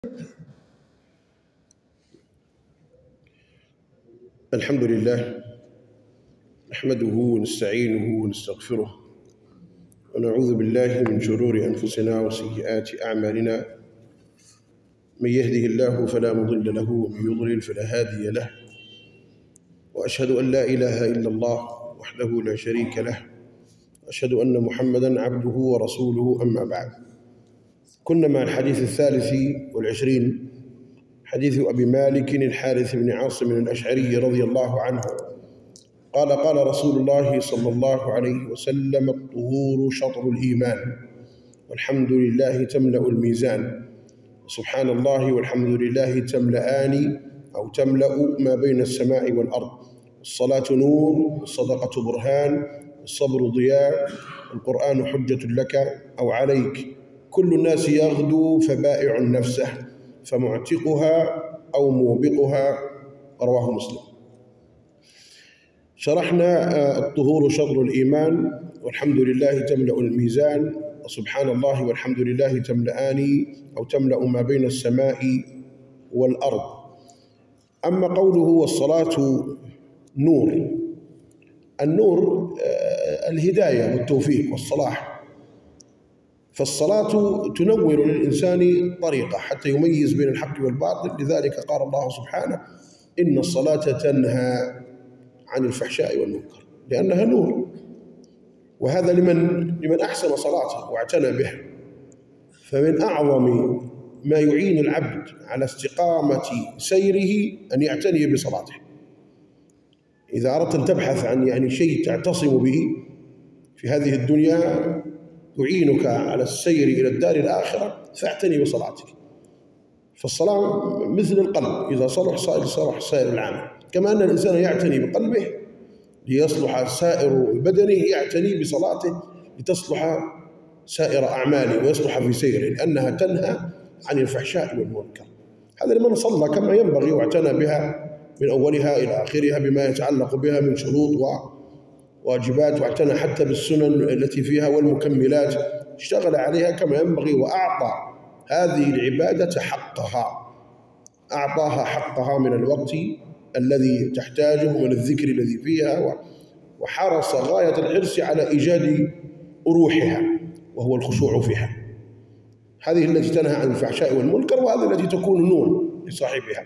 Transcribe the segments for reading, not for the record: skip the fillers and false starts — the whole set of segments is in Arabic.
الحمد لله نحمده ونستعينه ونستغفره ونعوذ بالله من شرور أنفسنا وسيئات أعمالنا. من يهده الله فلا مضل له ومن يضلل فلا هادي له، وأشهد أن لا إله إلا الله وحده لا شريك له، وأشهد أن محمدًا عبده ورسوله. أما بعد، كنا مع الحديث 23 حديث أبي مالك الحارث بن عاصم الأشعري رضي الله عنه قال: قال رسول الله صلى الله عليه وسلم: الطهور شطر الإيمان، والحمد لله تملأ الميزان، سبحان الله والحمد لله تملأان أو تملأ ما بين السماء والأرض، الصلاة نور، والصدقة برهان، والصبر ضياء، القرآن حجة لك أو عليك، كل الناس يغدو فبائع نفسه فمعتقها أو موبقها. رواه مسلم. شرحنا الطهور شطر الإيمان، والحمد لله تملأ الميزان، وسبحان الله والحمد لله تملأان أو تملأ ما بين السماء والأرض. أما قوله والصلاة نور، النور الهداية والتوفيق والصلاح، فالصلاة تنور للإنسان طريقة حتى يميز بين الحق والباطل. لذلك قال الله سبحانه: إن الصلاة تنهى عن الفحشاء والمنكر، لأنها نور، وهذا لمن أحسن صلاته واعتنى بها. فمن أعظم ما يعين العبد على استقامة سيره أن يعتني بصلاته. إذا أردت أن تبحث عن شيء تعتصم به في هذه الدنيا يعينك على السير إلى الدار الآخرة، فاعتني بصلاتك. فالصلاة مثل القلب، إذا صلح سائر العمل، كما أن الإنسان يعتني بقلبه ليصلح سائر بدنه، يعتني بصلاته لتصلح سائر أعماله ويصلح في سيره، لأنها تنهى عن الفحشاء والمنكر. هذا لمن صلى كما ينبغي واعتنى بها من أولها إلى آخرها بما يتعلق بها من شروط وواجبات، واعتنى حتى بالسنن التي فيها والمكملات، اشتغل عليها كما ينبغي وأعطى هذه العبادة حقها، أعطاها حقها من الوقت الذي تحتاجه من الذكر الذي فيها، وحرص غاية الحرص على إيجاد روحها وهو الخشوع فيها. هذه التي تنهى عن الفحشاء والمنكر، وهذه التي تكون نور لصاحبها.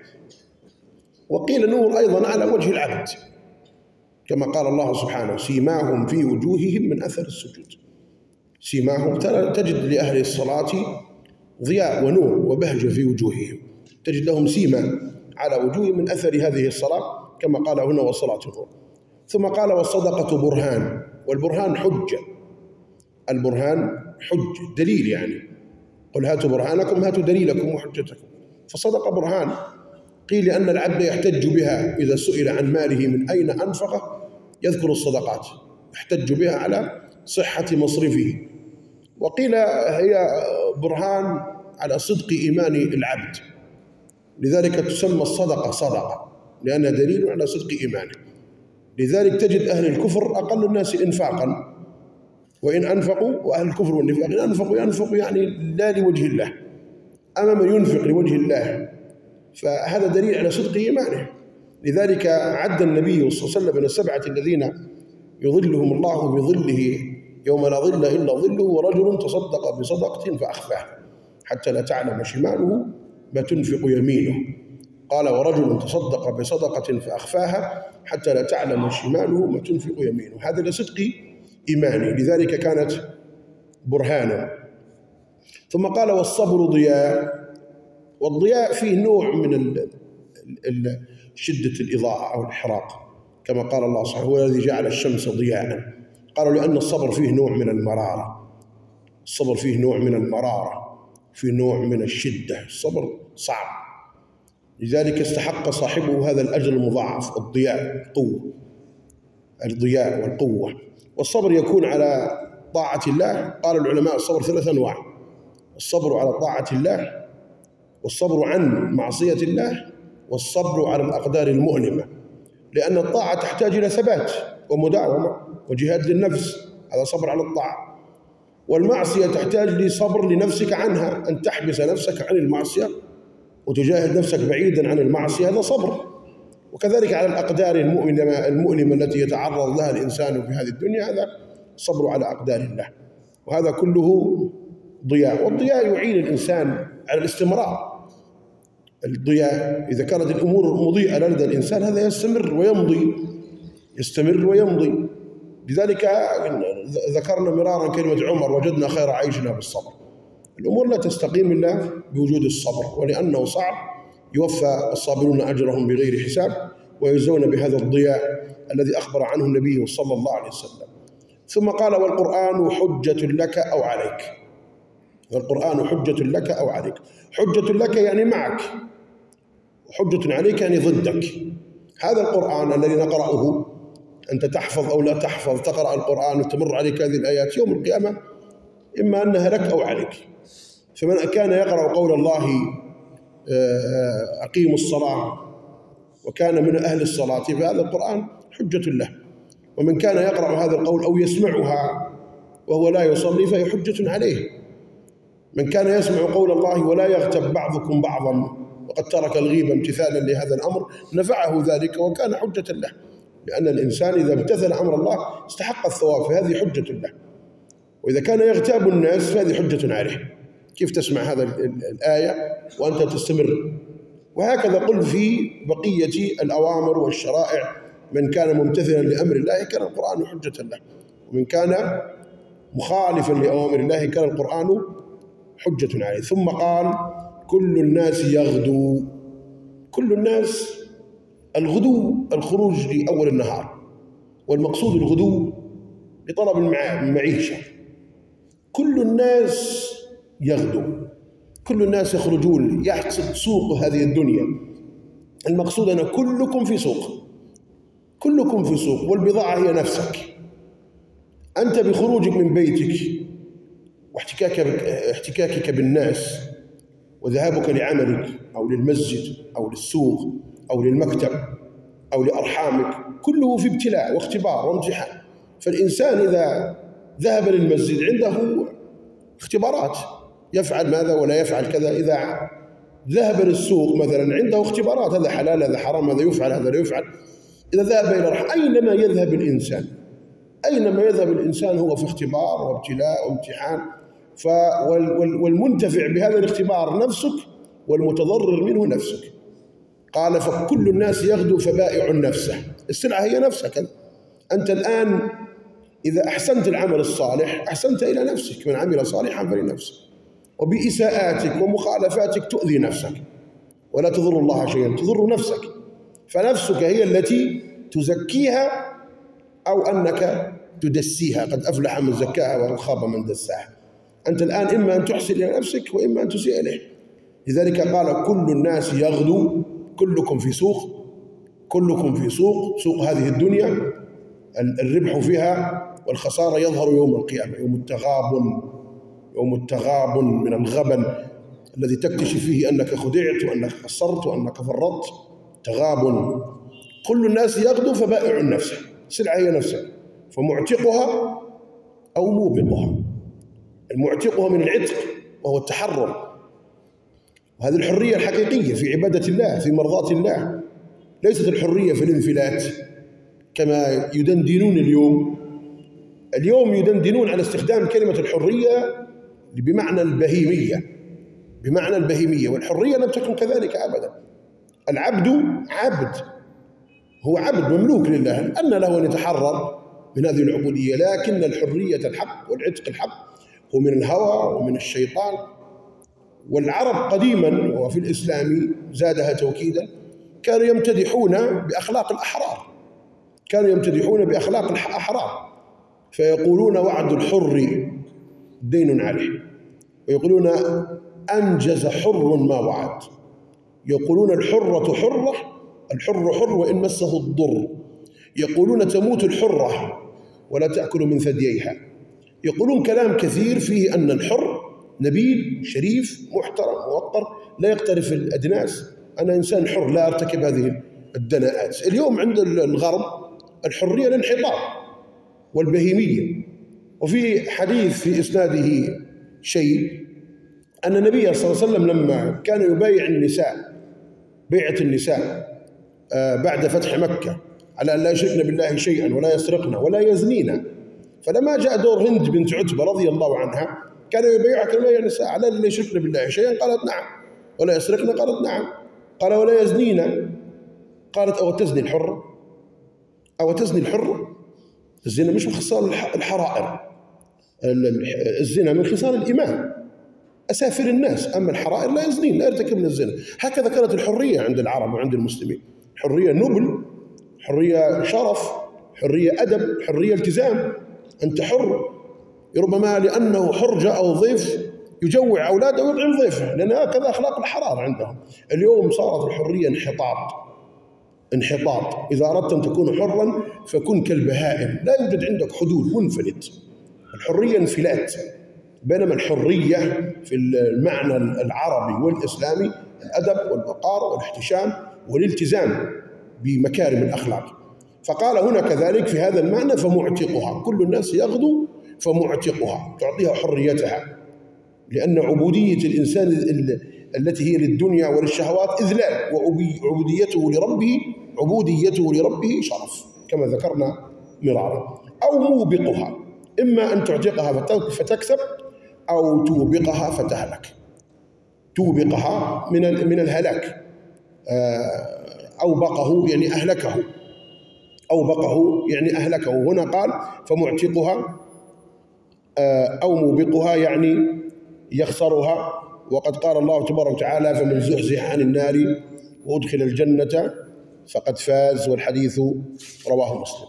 وقيل نور أيضا على وجه العبد، كما قال الله سبحانه: سيماهم في وجوههم من أثر السجود. سيماهم، تجد لأهل الصلاة ضياء ونور وبهجة في وجوههم، تجد لهم سيما على وجوههم من أثر هذه الصلاة، كما قال هنا: والصلاة نور. ثم قال: والصدقة برهان، والبرهان حجة. البرهان حج، دليل، يعني قل هاتوا برهانكم، هاتوا دليلكم وحجتكم. فالصدقة برهان. قيل لأن العبد يحتج بها إذا سئل عن ماله من أين أنفقه يذكر الصدقات، يحتج بها على صحة مصرفه. وقيل هي برهان على صدق إيمان العبد، لذلك تسمى الصدقة صدقة، لأنها دليل على صدق إيمانه. لذلك تجد أهل الكفر أقل الناس إنفاقا، وإن أنفقوا، وأهل الكفر والنفاق إن أنفقوا يعني لا لوجه الله. أما من ينفق لوجه الله فهذا دليل على صدق إيمانه. لذلك عد النبي صلى الله عليه وسلم من السبعة الذين يظلهم الله بظله يوم لا ظل إلا ظله: ورجل تصدق بصدقة فأخفاها حتى لا تعلم شماله ما تنفق يمينه. قال: ورجل تصدق بصدقة فأخفاها حتى لا تعلم شماله ما تنفق يمينه. هذا لصدق إيمانه، لذلك كانت برهانا. ثم قال: والصبر ضياء، والضياء فيه نوع من شدة الإضاءة أو الإحراق، كما قال الله سبحانه: هو الذي جعل الشمس ضياء. قالوا لأن الصبر فيه نوع من المرارة، الصبر فيه نوع من المرارة، فيه نوع من الشدة، الصبر صعب، لذلك استحق صاحبه هذا الأجر المضاعف، الضياء، القوة، الضياء والقوة. والصبر يكون على طاعة الله. قال العلماء: الصبر 3 أنواع: الصبر على طاعة الله، والصبر عن معصية الله، والصبر على الأقدار المؤلمة. لأن الطاعة تحتاج إلى ثبات ومداومة وجهاد للنفس، هذا صبر على الطاعة. والمعصية تحتاج لصبر لنفسك عنها، أن تحبس نفسك عن المعصية وتجاهد نفسك بعيدا عن المعصية، هذا صبر. وكذلك على الأقدار المؤلمة التي يتعرض لها الإنسان في هذه الدنيا، هذا صبر على أقدار الله. وهذا كله ضياء، والضياء يعين الإنسان على الاستمرار. الضياء إذا كانت الأمور مضيئة لدى الإنسان هذا يستمر ويمضي. لذلك ذكرنا مرارا كلمة عمر: وجدنا خير عيشنا بالصبر. الأمور لا تستقيم إلا بوجود الصبر، ولأنه صعب يوفى الصابرون أجرهم بغير حساب، ويجزون بهذا الضياء الذي أخبر عنه النبي صلى الله عليه وسلم. ثم قال: والقرآن حجة لك أو عليك. والقرآن حجة لك أو عليك. حجة لك يعني معك، وحجة عليك يعني ضدك. هذا القرآن الذي نقرأه، أنت تحفظ أو لا تحفظ، تقرأ القرآن وتمر عليك هذه الآيات، يوم القيامة إما أنها لك أو عليك. فمن كان يقرأ قول الله أقيموا الصلاة وكان من أهل الصلاة فهذا القرآن حجة له. ومن كان يقرأ هذا القول أو يسمعها وهو لا يصلي فهي حجة عليه. من كان يسمع قول الله ولا يغتب بعضكم بعضا وقد ترك الغيبة امتثالا لهذا الأمر نفعه ذلك وكان حجة له، لأن الإنسان إذا امتثل أمر الله استحق الثواب، فهذه حجة له. وإذا كان يغتاب الناس فهذه حجة عليه. كيف تسمع هذا الآية وأنت تستمر؟ وهكذا قل في بقية الأوامر والشرائع: من كان ممتثلا لأمر الله كان القرآن حجة له، ومن كان مخالفا لأوامر الله كان القرآن حجة عليه. ثم قال: كل الناس يغدو. كل الناس، الغدو الخروج لأول النهار، والمقصود الغدو لطلب المعيشة. كل الناس يغدو، كل الناس يخرجون، يحصد سوق هذه الدنيا. المقصود أن كلكم في سوق، كلكم في سوق، والبضاعة هي نفسك. أنت بخروجك من بيتك واحتكاكك بالناس وذهابك لعملك أو للمسجد أو للسوق أو للمكتب أو لأرحامك، كله في ابتلاء واختبار وامتحان. فالإنسان إذا ذهب للمسجد عنده اختبارات، يفعل ماذا ولا يفعل كذا. إذا ذهب للسوق مثلا عنده اختبارات: هذا حلال، هذا حرام، هذا يفعل، هذا لا يفعل. إذا ذهب إلى الأرحام، أينما يذهب الإنسان، أينما يذهب الإنسان هو في اختبار وابتلاء وامتحان. والمنتفع بهذا الاختبار نفسك، والمتضرر منه نفسك. قال: فكل الناس يغدو فبائع نفسه. السلعة هي نفسك. أنت الآن إذا أحسنت العمل الصالح أحسنت إلى نفسك، من عمل صالحا فلنفسه، وبإساءاتك ومخالفاتك تؤذي نفسك ولا تضر الله شيئا، تضر نفسك. فنفسك هي التي تزكيها أو أنك تدسيها. قد أفلح من زكاها وقد خاب من دساها. أنت الآن إما أن تحسن إلى نفسك وإما أن تسيء إليه. لذلك قال: كل الناس يغدو. كلكم في سوق، كلكم في سوق، سوق هذه الدنيا. الربح فيها والخسارة يظهر يوم القيامة، يوم التغابن من الغبن الذي تكتشف فيه أنك خدعت وأنك قصرت وأنك فرطت. تغابن. كل الناس يغدو فبائع نفسه. سلعة هي نفسك، فمعتقها أو موبقها. المعتقها من العتق وهو التحرر، وهذه الحرية الحقيقية في عبادة الله، في مرضاة الله. ليست الحرية في الانفلات كما يدندنون اليوم يدندنون على استخدام كلمة الحرية بمعنى البهيمية، والحرية لم تكن كذلك أبدا. العبد عبد، هو عبد مملوك لله، أن له أن يتحرر من هذه العبودية. لكن الحرية الحق والعتق الحق هو من الهوى ومن الشيطان. والعرب قديما وفي الإسلام زادها توكيدا كانوا يمتدحون بأخلاق الأحرار، فيقولون: وعد الحر دين عليه. ويقولون: أنجز حر ما وعد. يقولون: الحرة حرة، الحر حر وإن مسه الضر. يقولون: تموت الحرة ولا تأكل من ثدييها. يقولون كلام كثير فيه أن الحر نبيل شريف محترم موقر لا يقترف الأدناس. أنا إنسان حر لا أرتكب هذه الدناءات. اليوم عند الغرب الحرية الانحطاط والبهيمية. وفي حديث في إسناده شيء أن النبي صلى الله عليه وسلم لما كان يبايع النساء بيعة النساء بعد فتح مكة على أن لا يشركن بالله شيئا ولا يسرقن ولا يزنين، فلما جاء دور هند بنت عتبة رضي الله عنها كان يبايعها كما يبايع النساء على أن لا يشركن بالله شيئا، قالت نعم. ولا يسرقن، قالت نعم. قال ولا يزنين، قالت أو تزني الحر؟ أو تزني الحر؟ الزنا مش من خصال الحرائر، الزنا من خصال الإيمان، أسافل الناس، أما الحرائر لا يزنين، لا يرتكبن الزنا. هكذا كانت الحرية عند العرب وعند المسلمين، حرية نبل، حرية شرف، حرية أدب، حرية التزام. أنت حر، ربما لأنه حر جاء ضيف يجوع أولاده ويطعم ضيفه، لأن هكذا أخلاق الحرارة عندهم. اليوم صارت الحرية انحطاط. إذا أردت أن تكون حرا فكن كالبهائم، لا يوجد عندك حدود، منفلت. الحرية انفلات، بينما الحرية في المعنى العربي والإسلامي الأدب والوقار والاحتشام والالتزام بمكارم الأخلاق. فقال هنا كذلك في هذا المعنى فمعتقها، كل الناس يغدو فمعتقها، تعطيها حريتها، لأن عبودية الإنسان التي هي للدنيا وللشهوات إذلال، عبوديته لربه شرف كما ذكرنا مرارا. أو موبقها، إما أن تعتقها فتكسب أو توبقها فتهلك. توبقها من الهلاك، أوبقه يعني أهلكه، أوبقه يعني أهلكه. هنا قال فمعتقها أو موبقها يعني يخسرها. وقد قال الله تبارك وتعالى فمن زحزح عن النار وأدخل الجنة فقد فاز، والحديث رواه مسلم.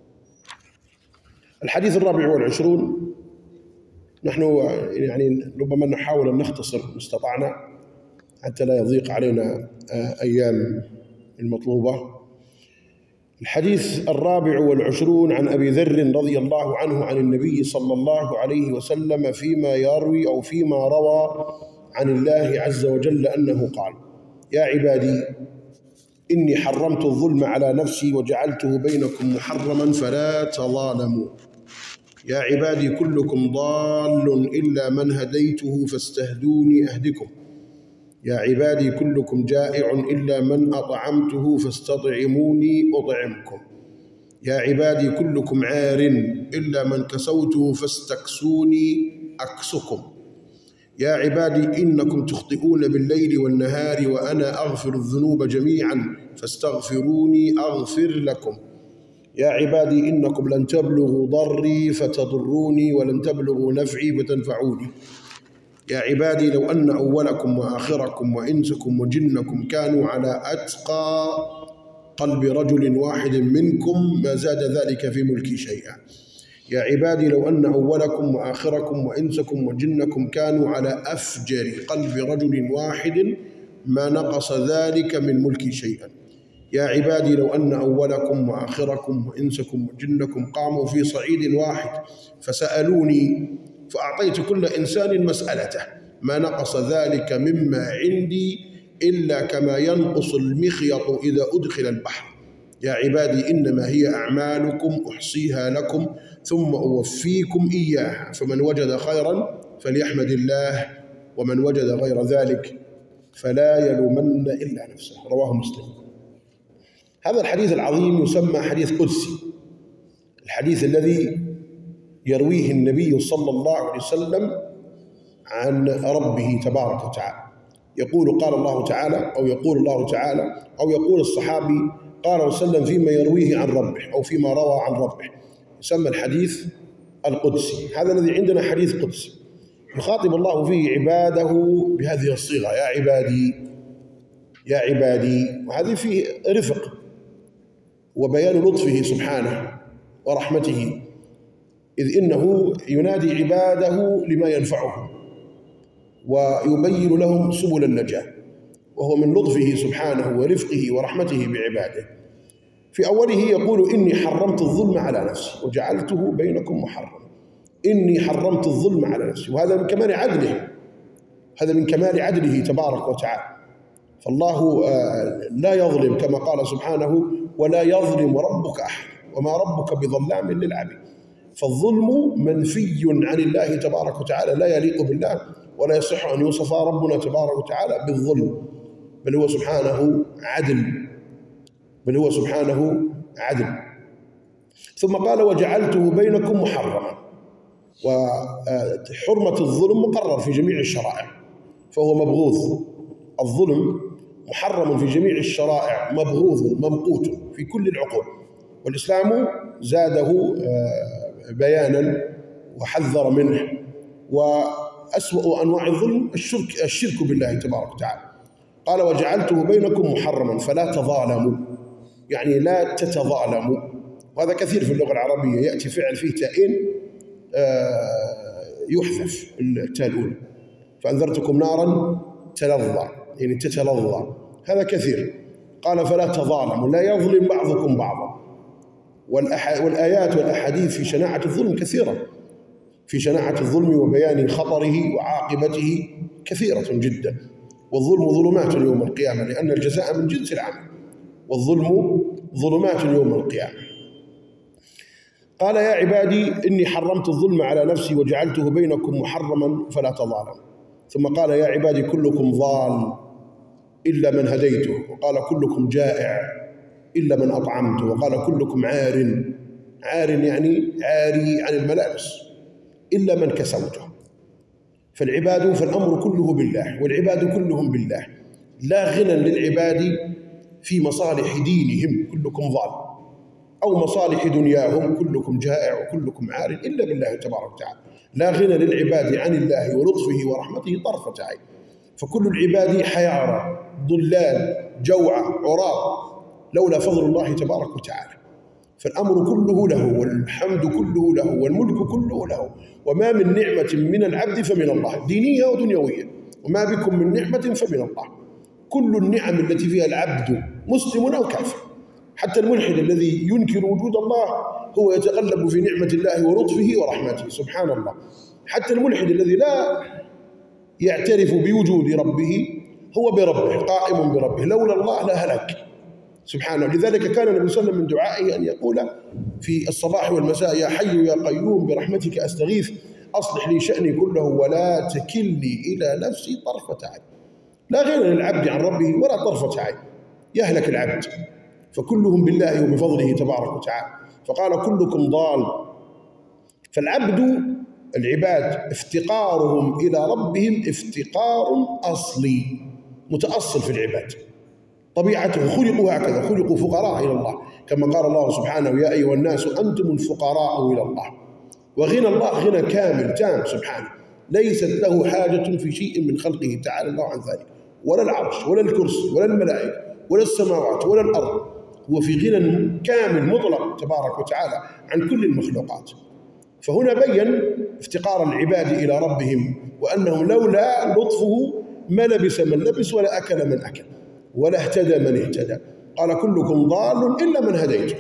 الحديث 24، نحن يعني ربما نحاول أن نختصر ما استطعنا حتى لا يضيق علينا أيام المطلوبة. الحديث 24 عن أبي ذر رضي الله عنه عن النبي صلى الله عليه وسلم فيما يروي أو فيما روى عن الله عز وجل أنه قال: يا عبادي إني حرمت الظلم على نفسي وجعلته بينكم محرما فلا تظالموا. يا عبادي كلكم ضال إلا من هديته فاستهدوني أهدكم. يا عبادي كلكم جائع إلا من أطعمته فاستطعموني أطعمكم. يا عبادي كلكم عار إلا من كسوته فاستكسوني أكسكم. يا عبادي إنكم تخطئون بالليل والنهار وأنا أغفر الذنوب جميعا فاستغفروني أغفر لكم. يا عبادي إنكم لن تبلغوا ضري فتضروني ولن تبلغوا نفعي فتنفعوني. يا عبادي لو أن أولكم وآخركم وإنسكم وجنكم كانوا على أتقى قلب رجل واحد منكم ما زاد ذلك في ملكي شيئا. يا عبادي لو أن أولكم وآخركم وإنسكم وجنكم كانوا على أفجر قلب رجل واحد ما نقص ذلك من ملكي شيئا. يا عبادي لو أن أولكم وآخركم وإنسكم وجنكم قاموا في صعيد واحد فسألوني فأعطيت كل إنسان مسألته ما نقص ذلك مما عندي إلا كما ينقص المخيط إذا أدخل البحر. يا عبادي إنما هي أعمالكم أحصيها لكم ثم أوفيكم إياها، فمن وجد خيرا فليحمد الله ومن وجد غير ذلك فلا يلومن إلا نفسه. رواه مسلم. هذا الحديث العظيم يسمى حديث قدسي، الحديث الذي يرويه النبي صلى الله عليه وسلم عن ربه تبارك وتعالى. يقول قال الله تعالى، أو يقول الله تعالى، أو يقول الصحابي قال وسلم فيما يرويه عن ربه أو فيما روى عن ربه، يسمى الحديث القدسي. هذا الذي عندنا حديث قدسي يخاطب الله فيه عباده بهذه الصيغة: يا عبادي يا عبادي. وهذه فيه رفق وبيان لطفه سبحانه ورحمته، إذ إنه ينادي عباده لما ينفعهم ويبين لهم سبل النجاة، وهو من لطفه سبحانه ورفقه ورحمته بعباده. في أوله يقول: إني حرمت الظلم على نفسي وجعلته بينكم محرما. إني حرمت الظلم على نفسي، وهذا من كمال عدله، هذا من كمال عدله تبارك وتعالى. فالله لا يظلم كما قال سبحانه: ولا يظلم ربك أحد وما ربك بظلام للعبيد. فالظلم منفي عن الله تبارك وتعالى، لا يليق بالله ولا يصح أن يوصف ربنا تبارك وتعالى بالظلم، بل هو سبحانه عدل. ثم قال وجعلته بينكم محرما، وحرمة الظلم مقرر في جميع الشرائع فهو مبغوض. الظلم محرم في جميع الشرائع، مبغوض ممقوت في كل العقول، والإسلام زاده بيانا وحذر منه. وأسوأ أنواع الظلم الشرك بالله تبارك وتعالى. قال وجعلته بينكم محرما فلا تظالموا، يعني لا تتظالموا. وهذا كثير في اللغة العربية، يأتي فعل فيه تاءين يحذف التاء الأولى، فأنذرتكم نارا تلظى، يعني تتلظى، هذا كثير. قال فلا تظالموا، لا يظلم بعضكم بعضا. والآيات والأحاديث في شناعة الظلم كثيرة، في شناعة الظلم وبيان خطره وعاقبته كثيرة جدا. والظلم ظلمات يوم القيامة، لأن الجزاء من جنس العمل، والظلم ظلمات يوم القيامة. قال يا عبادي إني حرمت الظلم على نفسي وجعلته بينكم محرما فلا تظالموا. ثم قال يا عبادي كلكم ضال إلا من هديته، وقال كلكم جائع إلا من أطعمته، وقال كلكم عار يعني عاري عن الملابس إلا من كسوته. فالأمر كله بالله، والعباد كلهم بالله، لا غنى للعباد في مصالح دينهم كلكم ضال، أو مصالح دنياهم كلكم جائع وكلكم عار إلا بالله تبارك وتعالى. لا غنى للعباد عن الله ولطفه ورحمته طرفة عين، فكل العباد حيارى ضلال جوعى عراة لولا فضل الله تبارك وتعالى. فالأمر كله له، والحمد كله له، والملك كله له. وما من نعمة من العبد فمن الله، دينية ودنيوية، وما بكم من نعمة فمن الله. كل النعم التي فيها العبد مسلم أو كافر، حتى الملحد الذي ينكر وجود الله هو يتقلب في نعمة الله ولطفه ورحمته سبحان الله. حتى الملحد الذي لا يعترف بوجود ربه هو بربه، قائم بربه، لولا الله لهلك سبحانه. لذلك كان النبي صلى الله عليه وسلم من دعائه أن يقول في الصباح والمساء يا حي يا قيوم برحمتك أستغيث أصلح لي شأني كله ولا تكلني إلى نفسي طرفة عين. لا غنى للعبد عن ربه ولا طرفة عين، يهلك العبد. فكلهم بالله وبفضله تبارك وتعالى. فقال كلكم ضال. العباد افتقارهم إلى ربهم افتقار أصلي متأصل في العباد، طبيعتهم خلقوا هكذا، خلقوا فقراء إلى الله، كما قال الله سبحانه يا أيها الناس أنتم الفقراء إلى الله. وغنى الله غنى كامل تام سبحانه، ليست له حاجة في شيء من خلقه تعالى الله عن ذلك، ولا العرش ولا الكرسي ولا الملائكة ولا السماوات ولا الأرض، هو في غنى كامل مطلق تبارك وتعالى عن كل المخلوقات. فهنا بين افتقار العباد إلى ربهم، وأنه لولا لطفه ما لبس من لبس ولا أكل من أكل ولا اهتدى من اهتدى. قال كلكم ضال إلا من هديته.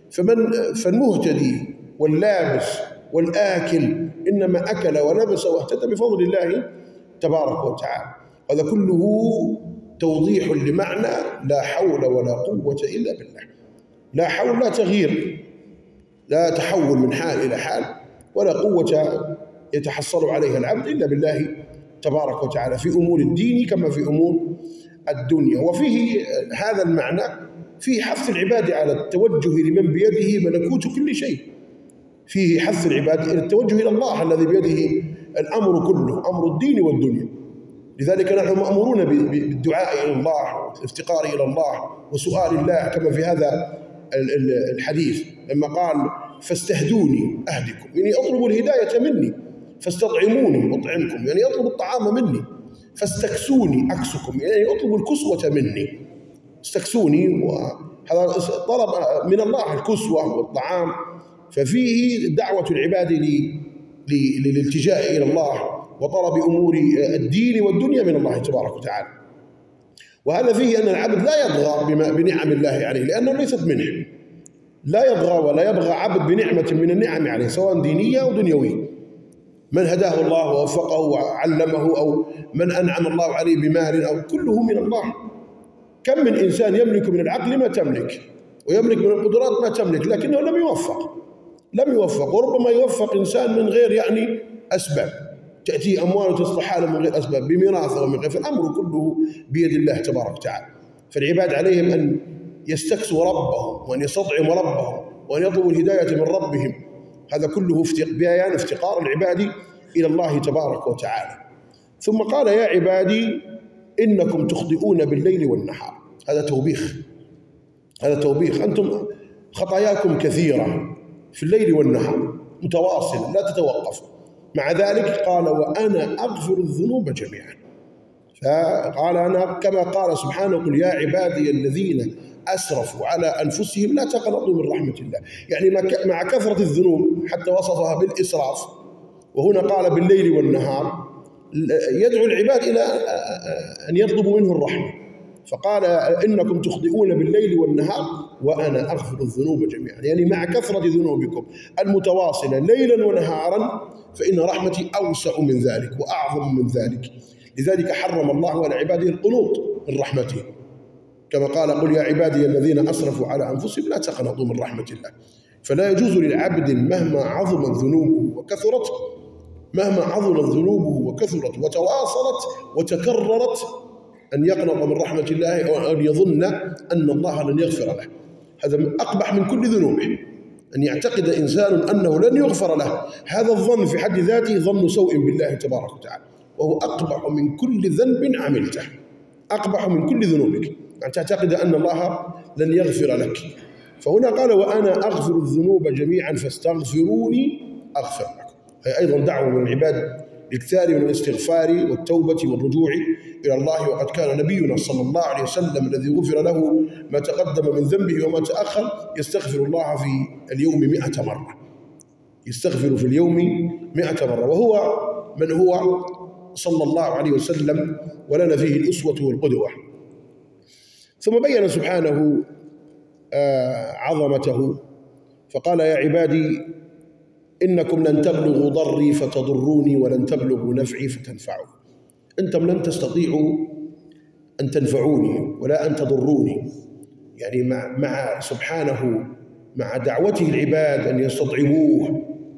فالمهتدي واللابس والآكل إنما أكل ولبس واهتدى بفضل الله تبارك وتعالى. هذا كله توضيح لمعنى لا حول ولا قوة إلا بالله. لا حول لا تغيير، لا تحول من حال إلى حال، ولا قوة يتحصل عليها العبد إلا بالله تبارك وتعالى في أمور الدين كما في أمور الدنيا. وفيه هذا المعنى فيه حث العباد على التوجه لمن بيده ملكوت كل شيء، فيه حث العباد إلى التوجه إلى الله الذي بيده الأمر كله، أمر الدين والدنيا. لذلك نحن مأمورون بالدعاء إلى الله والافتقار إلى الله وسؤال الله، كما في هذا الحديث لما قال فاستهدوني أهدكم، يعني أطلب الهداية مني، فاستطعموني أطعمكم، يعني أطلب الطعام مني، فاستكسوني أكسكم، يعني أطلب الكسوة مني. استكسوني، وهذا طلب من الله الكسوة والطعام. ففيه دعوة العباد للالتجاء إلى الله وطلب أمور الدين والدنيا من الله تبارك وتعالى. وهذا فيه أن العبد لا يطغى بنعم الله عليه، لأنه ليست منه. لا يطغى ولا يبغى عبد بنعمة من النعم عليه، سواء دينية أو دنيوية. من هداه الله ووفقه وعلمه، أو من أنعم الله عليه بمال، أو كله من الله. كم من إنسان يملك من العقل ما تملك، ويملك من القدرات ما تملك، لكنه لم يوفق. وربما يوفق إنسان من غير أسباب. تأتي أموال وتصلح حاله من غير أسباب بميراث أو من غير، فالأمر كله بيد الله تبارك وتعالى. فالعباد عليهم أن يستكسوا ربهم وأن يستطعموا ربهم وأن يطلبوا الهداية من ربهم، هذا كله بيان افتقار العباد إلى الله تبارك وتعالى. ثم قال يا عبادي إنكم تخطئون بالليل والنهار، هذا توبيخ، هذا توبيخ. أنتم خطاياكم كثيرة في الليل والنهار متواصلة لا تتوقف، مع ذلك قال وأنا أغفر الذنوب جميعا. فقال أنا كما قال سبحانه قل يا عبادي الذين أسرفوا على أنفسهم لا تقنطوا من رحمة الله، يعني مع كثرة الذنوب حتى وصفها بالإسراف، وهنا قال بالليل والنهار، يدعو العباد إلى أن يطلبوا منه الرحمة، فقال إنكم تخطئون بالليل والنهار وأنا أغفر الذنوب جميعا، يعني مع كثرة ذنوبكم المتواصلة ليلا ونهارا فإن رحمتي أوسع من ذلك وأعظم من ذلك. لذلك حرم الله على عباده القنوط من رحمته، كما قال قل يا عبادي الذين أسرفوا على أنفسهم لا تقنطوا من رحمة الله. فلا يجوز للعبد مهما عظمت ذنوبه وكثرت، مهما عظمت ذنوبه وكثرت وتواصلت وتكررت، أن يقنط من رحمة الله أو أن يظن أن الله لن يغفر له. هذا أقبح من كل ذنوبه، أن يعتقد إنسان أنه لن يغفر له، هذا الظن في حد ذاته ظن سوء بالله تبارك وتعالى، وهو أقبح من كل ذنب عملته، أقبح من كل ذنوبك أن تعتقد أن الله لن يغفر لك. فهنا قال وأنا أغفر الذنوب جميعا فاستغفروني أغفر لكم، هي أيضا دعوة من العباد بالاكثار من الاستغفار والتوبة والرجوع إلى الله. وقد كان نبينا صلى الله عليه وسلم الذي غفر له ما تقدم من ذنبه وما تأخر يستغفر الله في اليوم 100 مرة، يستغفر في اليوم 100 مرة، وهو من هو صلى الله عليه وسلم ولنا فيه الأسوة والقدوة. ثم بين سبحانه عظمته فقال يا عبادي إنكم لن تبلغوا ضري فتضروني ولن تبلغوا نفعي فتنفعوا، أنتم لن تستطيعوا أن تنفعوني ولا أن تضروني، يعني مع سبحانه مع دعوته العباد أن يستطعموه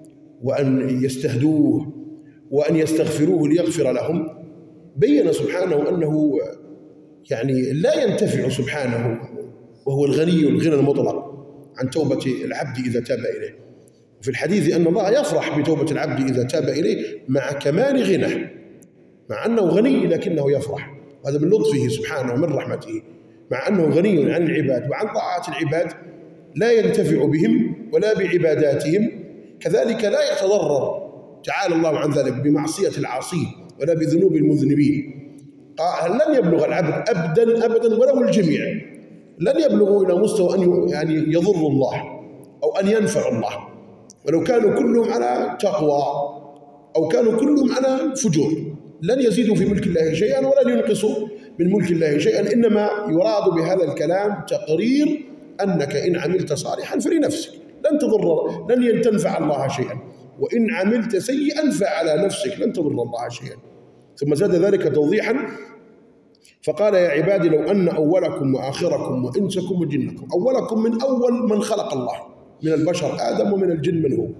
وأن يستهدوه وأن يستغفروه ليغفر لهم، بين سبحانه أنه يعني لا ينتفع سبحانه وهو الغني الغنى المطلق عن توبة العبد إذا تاب إليه. في الحديث أن الله يفرح بتوبة العبد إذا تاب إليه مع كمال غنى، مع أنه غني لكنه يفرح، هذا من لطفه سبحانه ومن رحمته، مع أنه غني عن العباد وعن طاعات العباد لا ينتفع بهم ولا بعباداتهم، كذلك لا يتضرر تعالى الله عن ذلك بمعصية العاصين ولا بذنوب المذنبين. لن يبلغ العبد أبدا ولو الجميع لن يبلغوا إلى مستوى أن يعني يضر الله أو أن ينفع الله، ولو كانوا كلهم على تقوى أو كانوا كلهم على فجور لن يزيدوا في ملك الله شيئا ولن ينقصوا من ملك الله شيئا. إنما يراد بهذا الكلام تقرير أنك إن عملت صالحا فلنفسك لن تضر، لن تنفع الله شيئا، وإن عملت سيئا فعلى نفسك لن تضر الله شيئا. ثم زاد ذلك توضيحا فقال يا عبادي لو أن أولكم وآخركم وإنسكم وجنكم، أولكم من أول من خلق الله من البشر آدم ومن الجن من هو،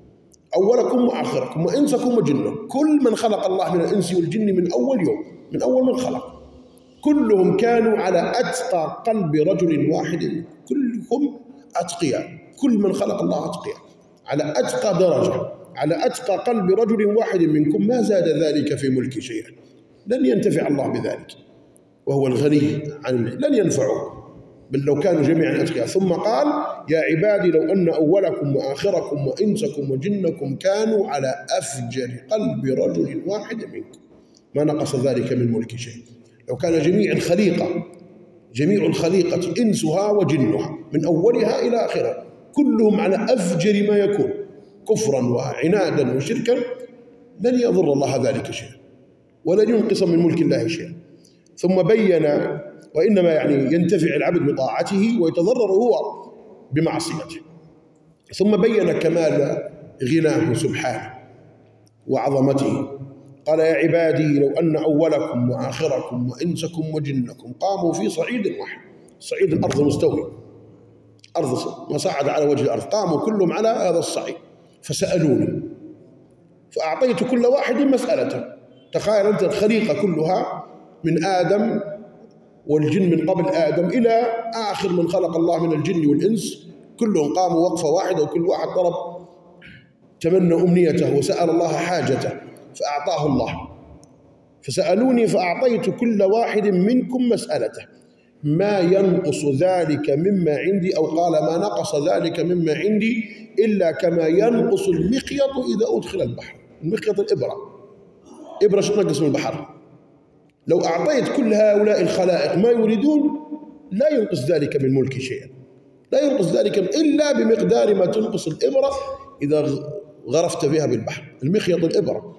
أولكم وآخركم وإنسكم وجنكم، كل من خلق الله من الإنس والجن من أول يوم، من أول من خلق، كلهم كانوا على أتقى قلب رجل واحد، كلهم أتقياء، كل من خلق الله أتقياء على أتقى درجة، على أتقى قلب رجل واحد منكم، ما زاد ذلك في ملك شيئا، لن ينتفع الله بذلك وهو الغني عن لن ينفعه، بل لو كانوا جميعا أتقياء. ثم قال يا عبادي لو أن أولكم وآخركم وإنسكم وجنكم كانوا على أفجر قلب رجل واحد منكم ما نقص ذلك من ملك شيء. لو كان جميع الخليقة إنسها وجنها من أولها إلى آخرها كلهم على أفجر ما يكون كفرا وعنادا وشركا لن يضر الله ذلك شيئا ولن ينقص من ملك الله شيئا. ثم بين وإنما يعني ينتفع العبد بطاعته ويتضرر هو بمعصيته. ثم بين كمال غناه سبحانه وعظمته قال يا عبادي لو أن أولكم وآخركم وإنسكم وجنكم قاموا في صعيد واحد، صعيد الأرض مستوي، أرض ما صعد على وجه الأرض، قاموا كلهم على هذا الصعيد فسألوني فأعطيت كل واحد مسألته. تخيل أنت الخليقة كلها من آدم والجن من قبل آدم إلى آخر من خلق الله من الجن والإنس، كلهم قاموا وقفة واحدة، وكل واحد طلب تمنى أمنيته وسأل الله حاجته فأعطاه الله. فسألوني فأعطيت كل واحد منكم مسألته، ما ينقص ذلك مما عندي، أو قال ما نقص ذلك مما عندي إلا كما ينقص المخيط إذا أدخل البحر. المخيط إبرة شو تنقص من البحر؟ لو أعطيت كل هؤلاء الخلائق ما يريدون لا ينقص ذلك من ملكي شيئا، لا ينقص ذلك إلا بمقدار ما تنقص الإبرة إذا غرفت بها بالبحر. المخيط الإبرة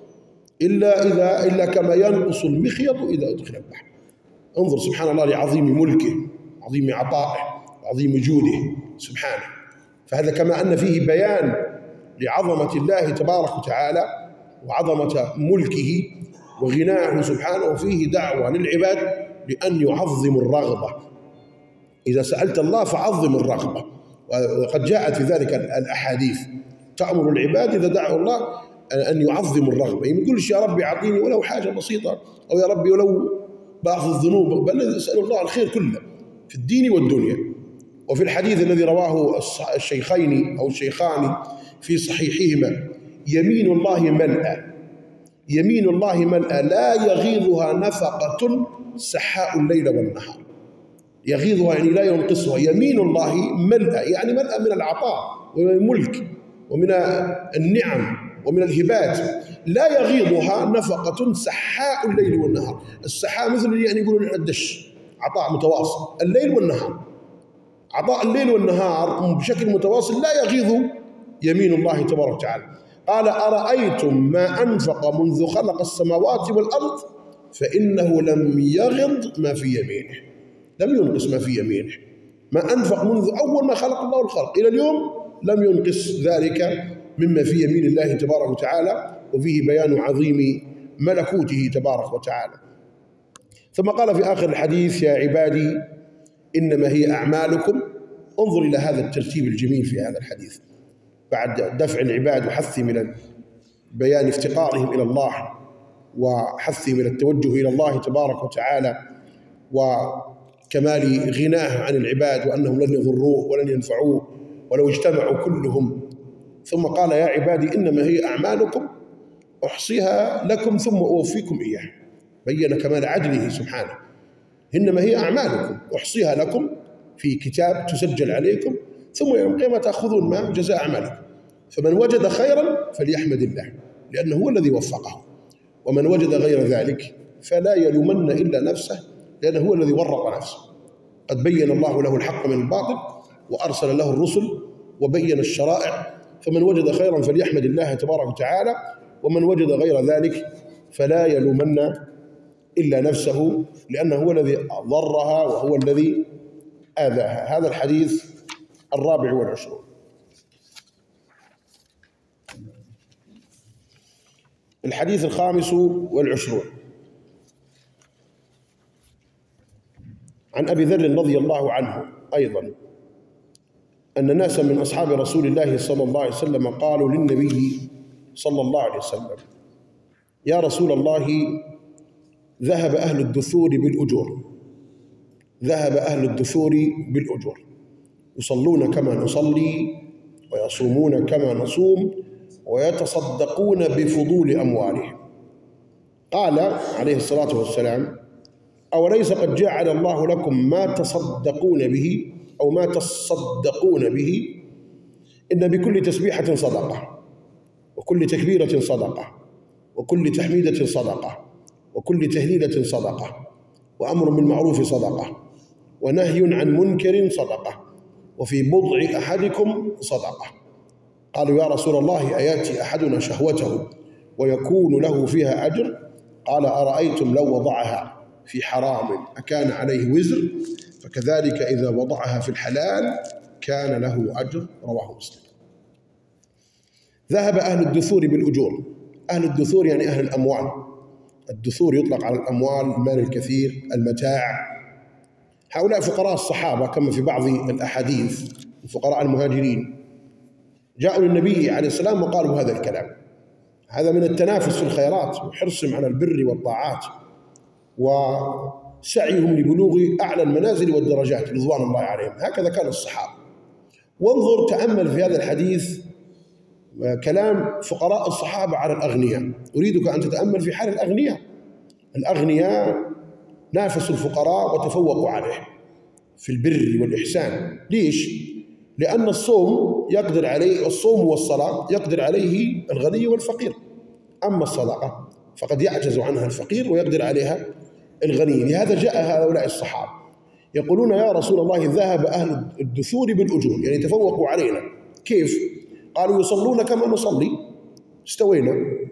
إلا كما ينقص المخيط إذا أدخل البحر. انظر سبحان الله لعظيم ملكه، عظيم عطائه، وعظيم جوده سبحانه. فهذا كما أن فيه بيان لعظمة الله تبارك وتعالى وعظمة ملكه وغناه سبحانه، وفيه دعوة للعباد لأن يعظموا الرغبة. إذا سألت الله فعظم الرغبة، وقد جاءت في ذلك الأحاديث تأمر العباد إذا دعوا الله أن يعظموا الرغبة. ما يقولش يا ربي أعطيني ولو حاجة بسيطة، أو يا ربي ولو بعض الذنوب، بل يسأل الله الخير كله في الدين والدنيا. وفي الحديث الذي رواه الشيخين أو الشيخان في صحيحهما: يمين الله ملأى، يمين الله ملأى لا يغيضها نفقة سحاء الليل والنهار. يغيضها يعني لا ينقصها. يمين الله ملأى يعني ملأى من العطاء ومن الملك ومن النعم ومن الهبات، لا يغيضها نفقة سحاء الليل والنهار. السحاء مثل يعني يقولون الدش، عطاء متواصل الليل والنهار، عطاء الليل والنهار بشكل متواصل لا يغيض يمين الله تبارك وتعالى. قال: أرأيتم ما أنفق منذ خلق السماوات والأرض فإنه لم يغض ما في يمينه، لم ينقص ما في يمينه. ما أنفق منذ أول ما خلق الله الخلق إلى اليوم لم ينقص ذلك مما في يمين الله تبارك وتعالى، وفيه بيان عظيم ملكوته تبارك وتعالى. ثم قال في آخر الحديث: يا عبادي إنما هي أعمالكم. انظر إلى هذا الترتيب الجميل في هذا الحديث، بعد دفع العباد وحثهم إلى بيان افتقارهم إلى الله وحثهم إلى التوجه إلى الله تبارك وتعالى وكمال غناه عن العباد وأنهم لن يضروه ولن ينفعوه ولو اجتمعوا كلهم. ثم قال: يا عبادي إنما هي أعمالكم أحصيها لكم ثم أوفيكم إياه. بين كمال عدله سبحانه. إنما هي أعمالكم أحصيها لكم في كتاب تسجل عليكم، ثم يوم القيامة تأخذون ما جزاء أعمالكم. فمن وجد خيرا فليحمد الله لأنه هو الذي وفقه، ومن وجد غير ذلك فلا يلومن إلا نفسه لأنه هو الذي ورط نفسه. قد بين الله له الحق من الباطل وأرسل له الرسل وبين الشرائع. فمن وجد خيرا فليحمد الله تبارك وتعالى، ومن وجد غير ذلك فلا يلومن إلا نفسه لأنه هو الذي ضرها وهو الذي آذاها. هذا الحديث 24. الحديث 25 عن أبي ذر رضي الله عنه أيضا أن ناسا من أصحاب رسول الله صلى الله عليه وسلم قالوا للنبي صلى الله عليه وسلم: يا رسول الله، ذهب أهل الدثور بالأجور، ذهب أهل الدثور بالأجور، يصلون كما نصلي ويصومون كما نصوم ويتصدقون بفضول أموالهم. قال عليه الصلاة والسلام: أوليس قد جعل الله لكم ما تصدقون به أو ما تصدقون به؟ إن بكل تسبيحة صدقة، وكل تكبيرة صدقة، وكل تحميدة صدقة، وكل تهليلة صدقة، وأمر بالمعروف صدقة، ونهي عن منكر صدقة، وفي بضع أحدكم صدقة. قالوا: يا رسول الله، أياتي أحدنا شهوته ويكون له فيها أجر؟ قال: أرأيتم لو وضعها في حرام أكان عليه وزر؟ فكذلك إذا وضعها في الحلال كان له أجر. رواه مسلم. ذهب أهل الدثور بالأجور. أهل الدثور يعني أهل الأموال. الدثور يطلق على الأموال، المال الكثير، المتاع. هؤلاء فقراء الصحابة كما في بعض الأحاديث، فقراء المهاجرين، جاءوا للنبي عليه السلام وقالوا هذا الكلام. هذا من التنافس في الخيرات وحرصهم على البر والطاعات وسعيهم لبلوغ أعلى المنازل والدرجات رضوان الله عليهم. هكذا كان الصحابة. وانظر تأمل في هذا الحديث كلام فقراء الصحابة على الأغنياء. أريدك أن تتأمل في حال الأغنياء. الأغنياء نافسوا الفقراء وتفوقوا عليه في البر والإحسان. ليش؟ لأن الصوم يقدر عليه، الصوم والصلاة يقدر عليه الغني والفقير، أما الصدقة فقد يعجز عنها الفقير ويقدر عليها الغني. لهذا جاء هؤلاء الصحابة يقولون يا رسول الله ذهب أهل الدثور بالأجور، يعني تفوقوا علينا. كيف؟ قالوا يصلون كما نصلي، استوينا،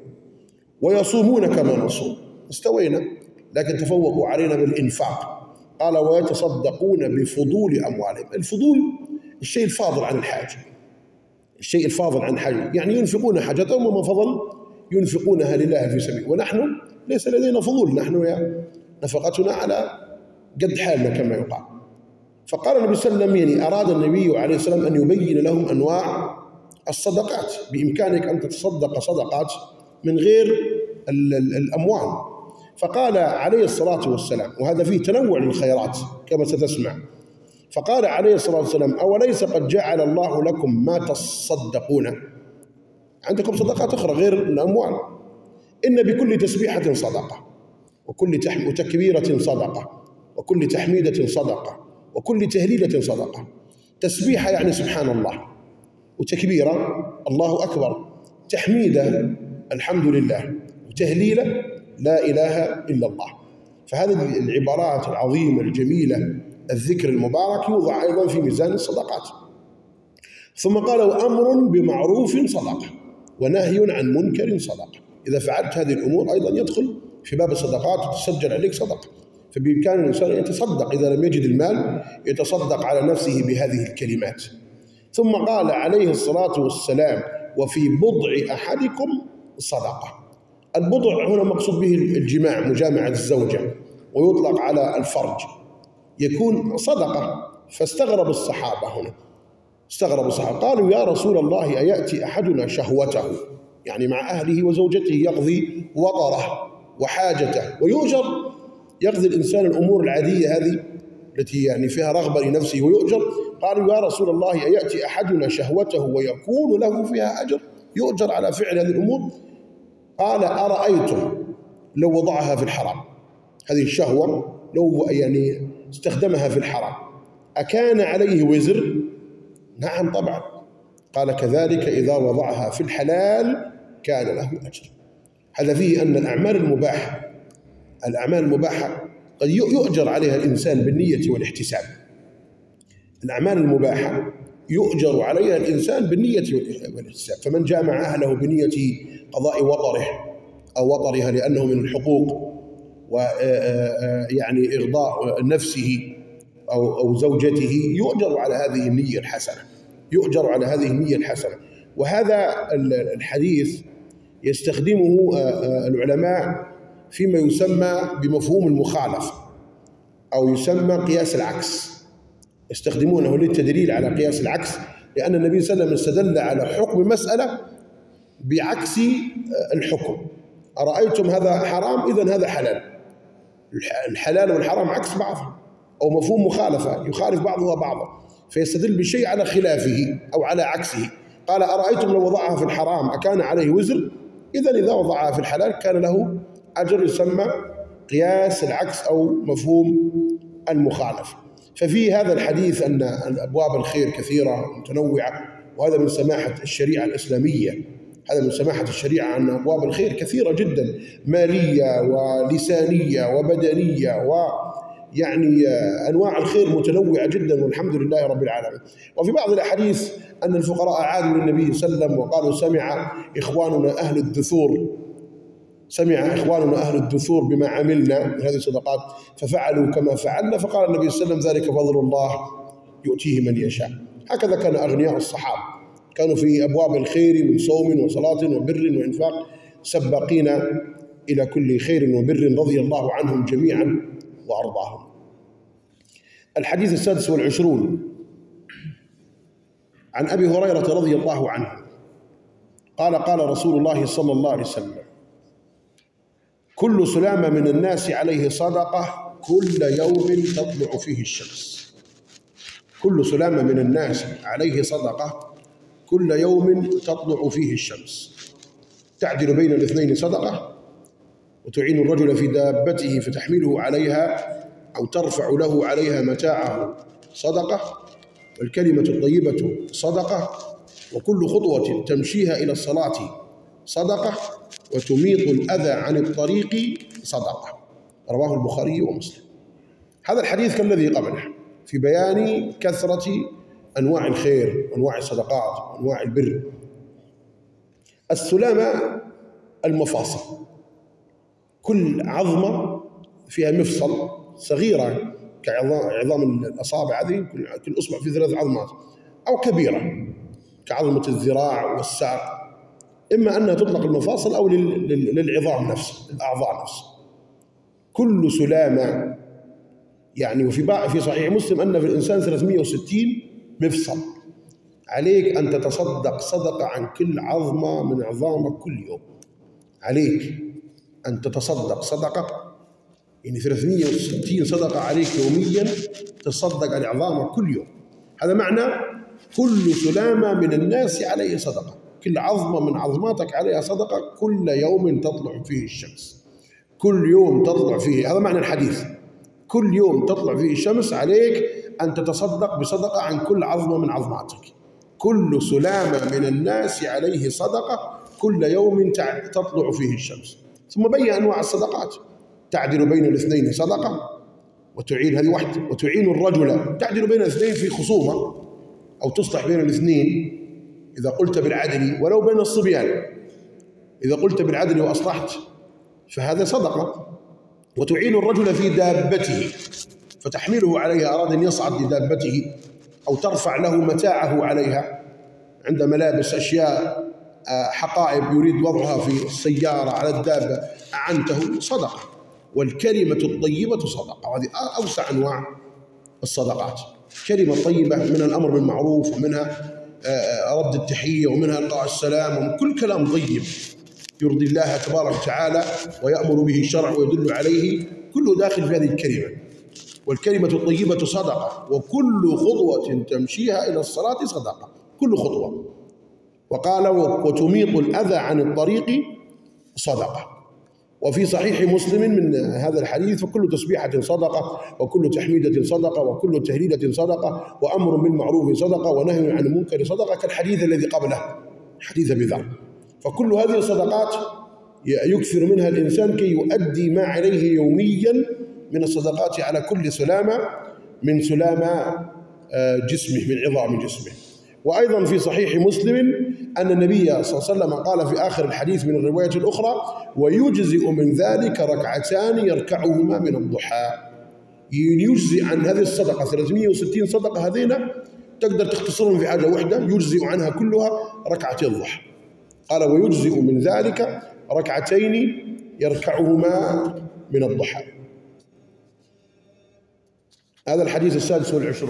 ويصومون كما نصوم، استوينا، لكن تفوقوا علينا بالإنفاق. قال ويتصدقون بفضول أموالهم. الفضول الشيء الفاضل عن الحاجة، الشيء الفاضل عن حاجة، يعني ينفقون حاجتهم وما فضل ينفقونها لله في سبيل. ونحن ليس لدينا فضول، نحن نفقتنا على قد حالنا كما يقال. فقال النبي صلى الله عليه وسلم، يعني أراد النبي عليه السلام أن يبين لهم أنواع الصدقات. بإمكانك أن تتصدق صدقات من غير الأموال. فقال عليه الصلاة والسلام، وهذا فيه تنوع للخيرات كما ستسمع، فقال عليه الصلاة والسلام أوليس قد جعل الله لكم ما تصدقون؟ عندكم صدقات أخرى غير الأموال. إن بكل تسبيحة صدقة، وكل تكبيرة صدقة، وكل تحميدة صدقة، وكل تهليلة صدقة. تسبيحة يعني سبحان الله، وتكبيرة الله أكبر، تحميدة الحمد لله، وتهليلة لا إله إلا الله. فهذه العبارات العظيمة الجميلة، الذكر المبارك، يوضع أيضا في ميزان الصدقات. ثم قال وأمر بمعروف صدقة، ونهي عن منكر صدقة. إذا فعلت هذه الأمور أيضا يدخل في باب الصدقات وتسجل عليك صدقة. فبإمكان الإنسان أن يتصدق إذا لم يجد المال، يتصدق على نفسه بهذه الكلمات. ثم قال عليه الصلاة والسلام وفي بضع أحدكم صدقة. البضع هنا مقصود به الجماع، مجامعة الزوجة، ويطلق على الفرج، يكون صدقة. فاستغرب الصحابة هنا، استغرب الصحابة، قالوا يا رسول الله أيأتي أحدنا شهوته، يعني مع أهله وزوجته يقضي وطره وحاجته ويؤجر؟ يقضي الإنسان الأمور العادية هذه التي يعني فيها رغبة لنفسه ويؤجر؟ قالوا يا رسول الله أيأتي أحدنا شهوته ويكون له فيها أجر، يؤجر على فعل هذه الأمور؟ قال أرأيتم لو وضعها في الحرام، هذه الشهوة لو يعني استخدمها في الحرام أكان عليه وزر؟ نعم طبعا. قال كذلك إذا وضعها في الحلال كان له أجر. هذا فيه أن الأعمال المباحة قد يؤجر عليها الإنسان بالنية والاحتساب. الأعمال المباحة يؤجر عليها الإنسان بالنية والاحتساب. فمن جامع أهله بنية قضاء وطره أو وطرها لأنه من الحقوق، ويعني إرضاء نفسه أو زوجته، يؤجر على هذه النية الحسنة، يؤجر على هذه النية الحسنة. وهذا الحديث يستخدمه العلماء فيما يسمى بمفهوم المخالفة، أو يسمى قياس العكس، يستخدمونه للتدليل على قياس العكس، لأن النبي صلى الله عليه وسلم استدل على حكم مسألة بعكس الحكم. أرأيتم هذا حرام، إذن هذا حلال. الحلال والحرام عكس بعض، أو مفهوم مخالفة يخالف بعضها بعضا، فيستدل بشيء على خلافه أو على عكسه. قال أرأيتم لو وضعها في الحرام أكان عليه وزر؟ إذن إذا وضعها في الحلال كان له أجر، يسمى قياس العكس أو مفهوم المخالفة. ففي هذا الحديث أن أبواب الخير كثيرة متنوعة، وهذا من سماحة الشريعة الإسلامية، هذا من سماحة الشريعة أن أبواب الخير كثيرة جدا، مالية ولسانية وبدنية، ويعني أنواع الخير متنوعة جدا، والحمد لله رب العالمين. وفي بعض الأحاديث أن الفقراء عادوا للنبي صلى الله عليه وسلم وقالوا سمع إخواننا أهل الدثور بما عملنا من هذه الصدقات ففعلوا كما فعلنا، فقال النبي صلى الله عليه وسلم ذلك فضل الله يؤتيه من يشاء. هكذا كان أغنياء الصحابة، كانوا في أبواب الخير من صوم وصلاة وبر وإنفاق سباقين إلى كل خير وبر، رضي الله عنهم جميعا وأرضاهم. الحديث 26 عن أبي هريرة رضي الله عنه قال رسول الله صلى الله عليه وسلم: كل سلامة من الناس عليه صدقة كل يوم تطلع فيه الشمس. كل سلامة من الناس عليه صدقة كل يوم تطلع فيه الشمس، تعدل بين الاثنين صدقة، وتعين الرجل في دابته فتحمله عليها أو ترفع له عليها متاعه صدقة، والكلمة الطيبة صدقة، وكل خطوة تمشيها إلى الصلاة صدقة، وتميط الأذى عن الطريق صدقة. رواه البخاري ومسلم. هذا الحديث كالذي قبله في بيان كثرة أنواع الخير وأنواع الصدقات وأنواع البر. السلامة المفاصل، كل عظمة فيها مفصل صغيرة كعظام الأصابع، هذه كل أصبع فيه 3 عظمات، أو كبيرة كعظمة الذراع والساق، إما أنها تطلق المفاصل أو للعظام نفسه، الأعضاء نفسه. كل سلامة يعني، وفي صحيح مسلم أن في الإنسان 360 مفصل، عليك أن تتصدق صدقة عن كل عظمة من عظامك كل يوم. عليك أن تتصدق صدقة، يعني 360 صدقة عليك يوميا تصدق على عظامك كل يوم. هذا معنى كل سلامة من الناس عليه صدقة، كل عظمة من عظماتك عليها صدقة كل يوم تطلع فيه الشمس. كل يوم تطلع فيه، هذا معنى الحديث، كل يوم تطلع فيه الشمس عليك أن تتصدق بصدقة عن كل عظمة من عظماتك. كل سلامة من الناس عليه صدقة كل يوم تطلع فيه الشمس. ثم بين أنواع الصدقات: تعدل بين الاثنين صدقة، وتعين، هذه واحدة، وتعين الرجل، تعدل بين الاثنين في خصومة أو تصلح بين الاثنين إذا قلت بالعدل، ولو بين الصبيان، إذا قلت بالعدل وأصلحت فهذا صدقة. وتعين الرجل في دابته فتحمله عليها، أراد أن يصعد لدابته، أو ترفع له متاعه عليها، عند ملابس، أشياء، حقائب يريد وضعها في السيارة على الدابة، أعنته، صدقة. والكلمة الطيبة صدقة، وهذه أوسع أنواع الصدقات. كلمة طيبة من الأمر بالمعروف، ومنها رد التحية، ومنها إلقاء السلام، ومن كل كلام طيب يرضي الله تبارك وتعالى ويأمر به الشرع ويدل عليه، كله داخل في هذه الكلمة. والكلمة الطيبة صدقة، وكل خطوة تمشيها إلى الصلاة صدقة، كل خطوة. وقال: وتميط الأذى عن الطريق صدقة. وفي صحيح مسلم من هذا الحديث: فكل تسبيحة صدقة، وكل تحميدة صدقة، وكل تهليلة صدقة، وأمر بالمعروف صدقة، ونهي عن المنكر صدقة، كالحديث الذي قبله، حديث أبي ذر. فكل هذه الصدقات يكثر منها الإنسان كي يؤدي ما عليه يوميا من الصدقات على كل سلامة من سلامة جسمه، من عظام جسمه. وأيضا في صحيح مسلم أن النبي صلى الله عليه وسلم قال في آخر الحديث من الرواية الأخرى: ويجزئ من ذلك ركعتان يركعهما من الضحى. يجزئ عن هذه الصدقة 360 صدقة، هذين تقدر تختصرهم في حاجة واحدة، يجزئ عنها كلها ركعتي الضحى. قال: ويجزئ من ذلك ركعتين يركعهما من الضحى. هذا الحديث 26.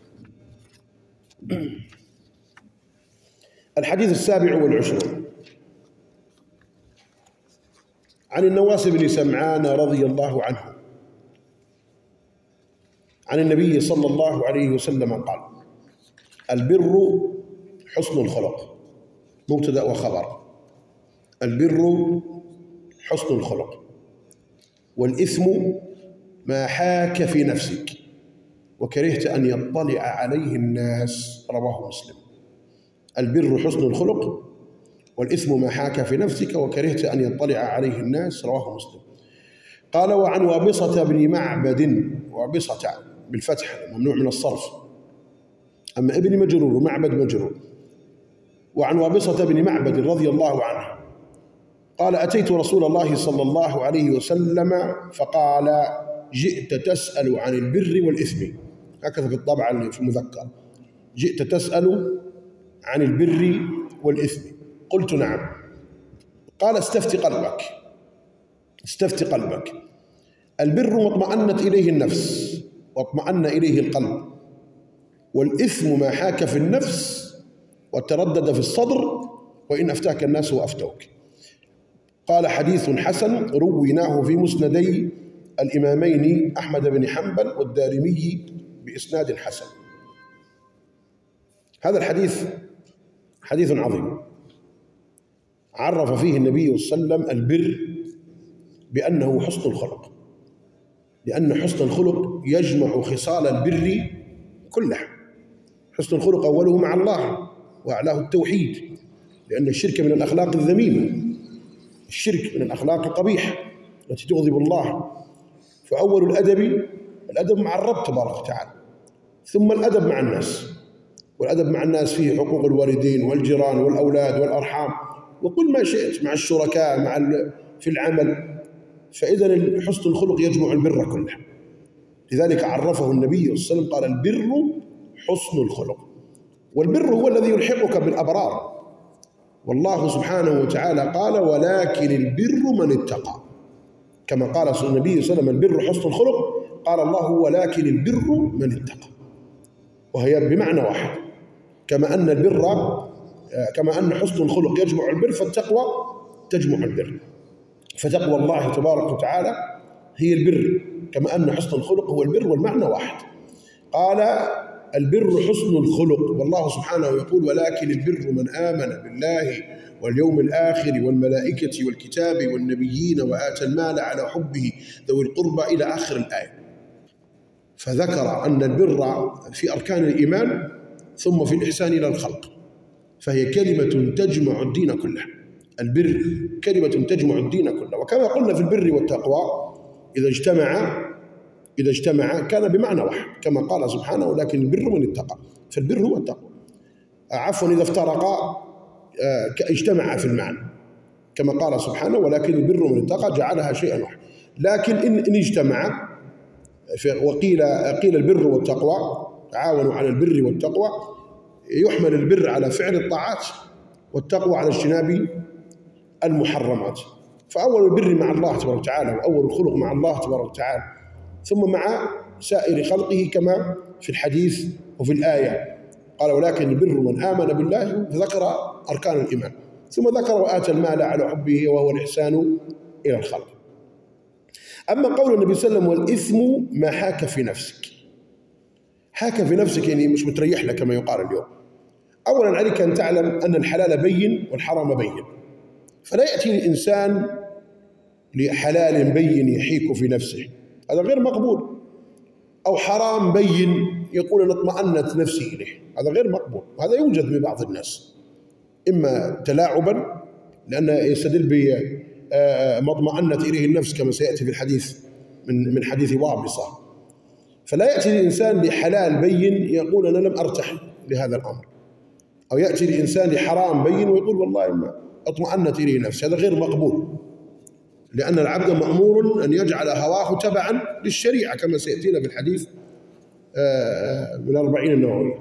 الحديث 27 عن النواس بن سمعان رضي الله عنه عن النبي صلى الله عليه وسلم قال: البر حسن الخلق. مبتدأ وخبر. البر حسن الخلق، والإثم ما حاك في نفسك وكرهت أن يطلع عليه الناس. رواه مسلم. البر حسن الخلق، والإثم ما حاك في نفسك وكرهت أن يطلع عليه الناس. رواه مسلم. قال: وعن وابصة بن معبد، وابصة بالفتح ممنوع من الصرف، أما ابن مجرور ومعبد مجرور. وعن وابصة بن معبد رضي الله عنه قال: أتيت رسول الله صلى الله عليه وسلم فقال: جئت تسأل عن البر والإثم. هكذا في الطبعة في المذكر: جئت تسأل عن البر والإثم. قلت: نعم. قال: استفت قلبك. استفت قلبك. البر ما اطمأنت إليه النفس واطمأن إليه القلب، والإثم ما حاك في النفس وتردد في الصدر وإن أفتاك الناس وأفتوك. قال حديث حسن رويناه في مسندي الإمامين أحمد بن حنبل والدارمي بإسناد حسن. هذا الحديث حديث عظيم عرف فيه النبي صلى الله عليه وسلم البر بأنه حسن الخلق، لأن حسن الخلق يجمع خصال البر كلها. حسن الخلق أوله مع الله وأعلاه التوحيد، لأن الشرك من الأخلاق الذميمة، الشرك من الأخلاق القبيحة التي تغضب الله. فأول الأدب مع الرب تبارك وتعالى، ثم الأدب مع الناس، والأدب مع الناس فيه حقوق الوالدين والجيران والأولاد والأرحام وكل ما شئت، مع الشركاء في العمل. فإذا حسن الخلق يجمع البر كله. لذلك عرفه النبي صلى الله عليه وسلم قال البر حسن الخلق. والبر هو الذي يلحقك بالأبرار، والله سبحانه وتعالى قال ولكن البر من اتقى، كما قال النبي صلى الله عليه وسلم البر حسن الخلق، قال الله ولكن البر من اتقى، وهي بمعنى واحد. كما أن حسن الخلق يجمع البر، فالتقوى تجمع البر. فتقوى الله تبارك وتعالى هي البر، كما أن حسن الخلق هو البر، والمعنى واحد. قال البر حسن الخلق، والله سبحانه يقول ولكن البر من آمن بالله واليوم الآخر والملائكة والكتاب والنبيين وآتى المال على حبه ذوي القربى إلى آخر الآية. فذكر أن البر في أركان الإيمان ثم في الإحسان إلى الخلق، فهي كلمة تجمع الدين كله. البر كلمة تجمع الدين كله. وكما قلنا في البر والتقوى إذا اجتمع كان بمعنى واحد، كما قال سبحانه ولكن البر من اتقى، فالبر هو التقوى. عفوا إذا افترقا اجتمعا في المعنى، كما قال سبحانه ولكن البر من اتقى جعلها شيئا واحد. لكن إن اجتمعا قيل البر والتقوى تعاونوا على البر والتقوى، يحمل البر على فعل الطاعات والتقوى على اجتناب المحرمات. فأول البر مع الله تبارك وتعالى، وأول الخلق مع الله تبارك وتعالى، ثم مع سائر خلقه كما في الحديث وفي الآية. قال ولكن البر من آمن بالله، فذكر أركان الإيمان، ثم ذكر وآتى المال على حبه وهو الإحسان إلى الخلق. أما قول النبي صلى الله عليه وسلم والإثم ما حاك في نفسك، حاك في نفسك يعني مش متريح لك كما يقال اليوم. أولا عليك أن تعلم أن الحلال بين والحرام بين، فلا يأتي الإنسان لحلال بين يحيك في نفسه، هذا غير مقبول. أو حرام بين يقول أن اطمأنت نفسي إليه، هذا غير مقبول. وهذا يوجد ببعض الناس، إما تلاعبا لأن يستدل بما اطمأنت إليه النفس كما سيأتي في الحديث من حديث وابصة. فلا يأتي الإنسان لحلال بين يقول أنا لم أرتاح لهذا الأمر، أو يأتي الإنسان لحرام بين ويقول والله ما اطمأنت إليه نفسي، هذا غير مقبول. لأن العبد مأمور أن يجعل هواه تبعا للشريعة كما سيأتينا في الحديث من 40 النووي.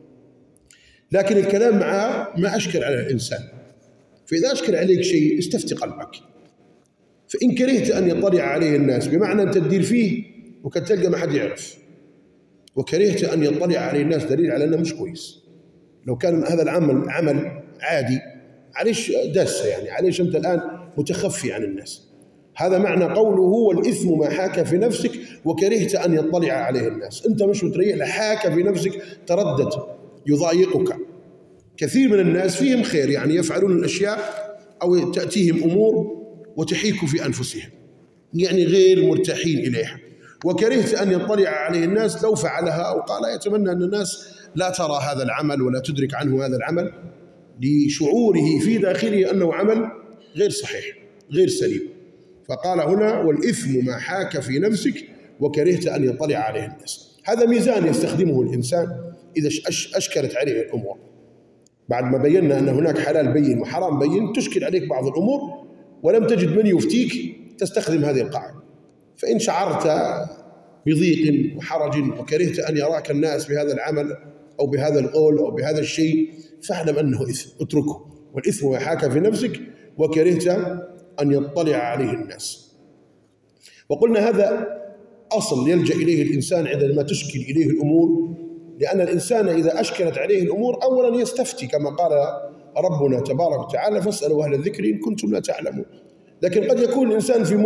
لكن الكلام مع ما أشكل على الإنسان. فإذا أشكل عليك شيء استفتي قلبك، فإن كرهت أن يطلع عليه الناس بمعنى أن تدير فيه وكان تلقى ما حد يعرف، وكرهت أن يطلع عليه الناس دليل على أنه مش كويس. لو كان هذا العمل عمل عادي عليش داسة، يعني عليش أنت الآن متخفي عن الناس. هذا معنى قوله والإثم ما حاك في نفسك وكرهت أن يطلع عليه الناس. أنت مش متريح لحاك في نفسك، تردد يضايقك. كثير من الناس فيهم خير، يعني يفعلون الأشياء أو تأتيهم أمور وتحيك في أنفسهم، يعني غير مرتاحين إليها. وكرهت أن يطلع عليه الناس لو فعلها، أو قال يتمنى أن الناس لا ترى هذا العمل ولا تدرك عنه هذا العمل، لشعوره في داخله أنه عمل غير صحيح غير سليم. فقال هنا والإثم ما حاك في نفسك وكرهت أن يطلع عليه الناس. هذا ميزان يستخدمه الإنسان إذا أشكلت عليه الأمور. بعد ما بينا أن هناك حلال بين وحرام بين، تشكل عليك بعض الأمور ولم تجد من يفتيك، تستخدم هذه القاعدة. فإن شعرت بضيق وحرج وكرهت أن يراك الناس بهذا العمل أو بهذا القول أو بهذا الشيء، فاعلم أنه إثم، اتركه. والإثم ما حاك في نفسك وكرهت أن يطلع عليه الناس. وقلنا هذا أصل يلجأ إليه الإنسان عندما تشكل إليه الأمور، لأن الإنسان إذا أشكلت عليه الأمور أولا يستفتي كما قال ربنا تبارك وتعالى فاسألوا أهل الذكر إن كنتم لا تعلمون. لكن قد يكون الإنسان في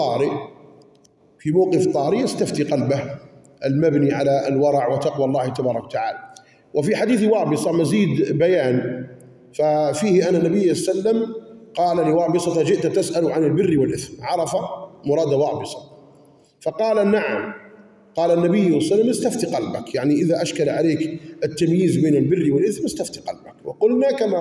موقف طارئ يستفتي قلبه المبني على الورع وتقوى الله تبارك وتعالى. وفي حديث وابصة مزيد بيان، ففيه أن النبي صلى الله عليه وسلم قال لوابصة: جئت تسأل عن البر والإثم، عرف مراد وابصة فقال: نعم. قال النبي صلى الله عليه وسلم: استفتي قلبك، يعني إذا أشكل عليك التمييز بين البر والإثم استفتي قلبك. وقلنا كما